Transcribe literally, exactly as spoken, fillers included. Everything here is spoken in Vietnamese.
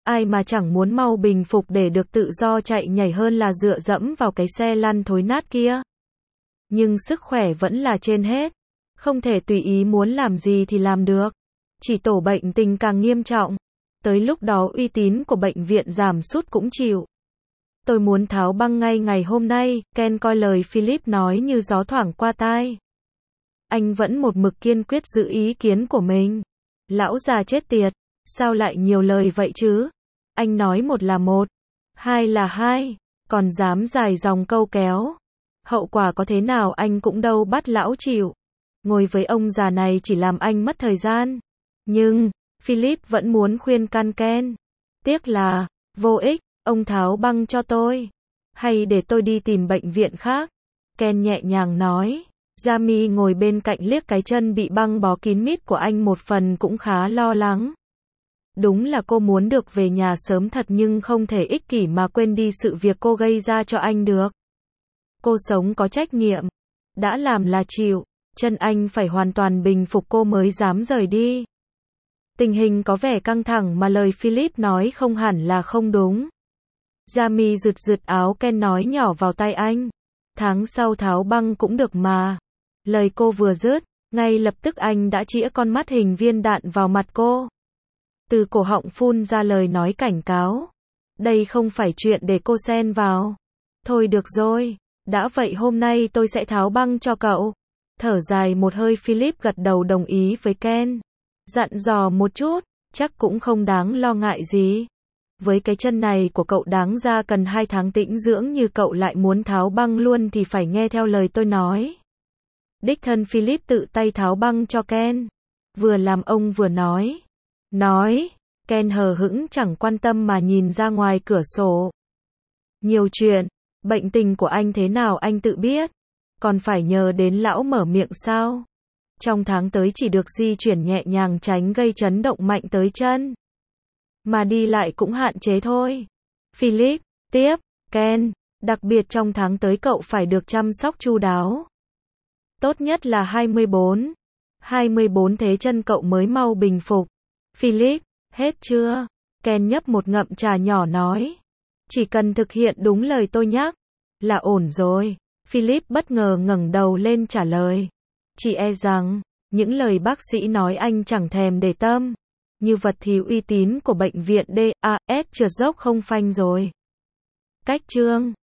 Ai mà chẳng muốn mau bình phục để được tự do chạy nhảy hơn là dựa dẫm vào cái xe lăn thối nát kia. Nhưng sức khỏe vẫn là trên hết. Không thể tùy ý muốn làm gì thì làm được. Chỉ tổ bệnh tình càng nghiêm trọng. Tới lúc đó uy tín của bệnh viện giảm sút cũng chịu. Tôi muốn tháo băng ngay ngày hôm nay, Ken coi lời Philip nói như gió thoảng qua tai. Anh vẫn một mực kiên quyết giữ ý kiến của mình. Lão già chết tiệt, sao lại nhiều lời vậy chứ? Anh nói một là một, hai là hai, còn dám dài dòng câu kéo. Hậu quả có thế nào anh cũng đâu bắt lão chịu. Ngồi với ông già này chỉ làm anh mất thời gian. Nhưng, Philip vẫn muốn khuyên can Ken. Tiếc là, vô ích, ông tháo băng cho tôi. Hay để tôi đi tìm bệnh viện khác. Ken nhẹ nhàng nói. Jamie ngồi bên cạnh liếc cái chân bị băng bó kín mít của anh một phần cũng khá lo lắng. Đúng là cô muốn được về nhà sớm thật nhưng không thể ích kỷ mà quên đi sự việc cô gây ra cho anh được. Cô sống có trách nhiệm. Đã làm là chịu. Chân anh phải hoàn toàn bình phục cô mới dám rời đi. Tình hình có vẻ căng thẳng mà lời Philip nói không hẳn là không đúng. Jamie rụt rụt áo Ken nói nhỏ vào tai anh. Tháng sau tháo băng cũng được mà. Lời cô vừa dứt, ngay lập tức anh đã chĩa con mắt hình viên đạn vào mặt cô. Từ cổ họng phun ra lời nói cảnh cáo. Đây không phải chuyện để cô xen vào. Thôi được rồi, đã vậy hôm nay tôi sẽ tháo băng cho cậu. Thở dài một hơi Philip gật đầu đồng ý với Ken. Dặn dò một chút, chắc cũng không đáng lo ngại gì. Với cái chân này của cậu đáng ra cần hai tháng tĩnh dưỡng như cậu lại muốn tháo băng luôn thì phải nghe theo lời tôi nói. Đích thân Philip tự tay tháo băng cho Ken. Vừa làm ông vừa nói. Nói, Ken hờ hững chẳng quan tâm mà nhìn ra ngoài cửa sổ. Nhiều chuyện, bệnh tình của anh thế nào anh tự biết. Còn phải nhờ đến lão mở miệng sao? Trong tháng tới chỉ được di chuyển nhẹ nhàng tránh gây chấn động mạnh tới chân. Mà đi lại cũng hạn chế thôi. Philip, tiếp, Ken, đặc biệt trong tháng tới cậu phải được chăm sóc chu đáo. Tốt nhất là hai mươi bốn. hai mươi bốn thế chân cậu mới mau bình phục. Philip, hết chưa? Ken nhấp một ngậm trà nhỏ nói. Chỉ cần thực hiện đúng lời tôi nhắc, là ổn rồi. Philip bất ngờ ngẩng đầu lên trả lời. Chỉ e rằng, những lời bác sĩ nói anh chẳng thèm để tâm. Như vật thì uy tín của bệnh viện đê a ét trượt dốc không phanh rồi. Cách chương